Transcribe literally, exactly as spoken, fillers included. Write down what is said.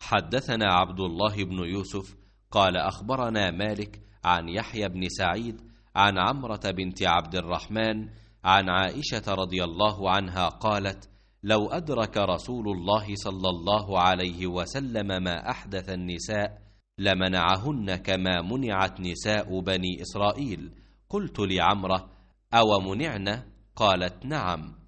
حدثنا عبد الله بن يوسف قال أخبرنا مالك عن يحيى بن سعيد عن عمرة بنت عبد الرحمن عن عائشة رضي الله عنها قالت: لو أدرك رسول الله صلى الله عليه وسلم ما أحدث النساء لمنعهن كما منعت نساء بني إسرائيل. قلت لعمرة: أو منعن؟ قالت: نعم.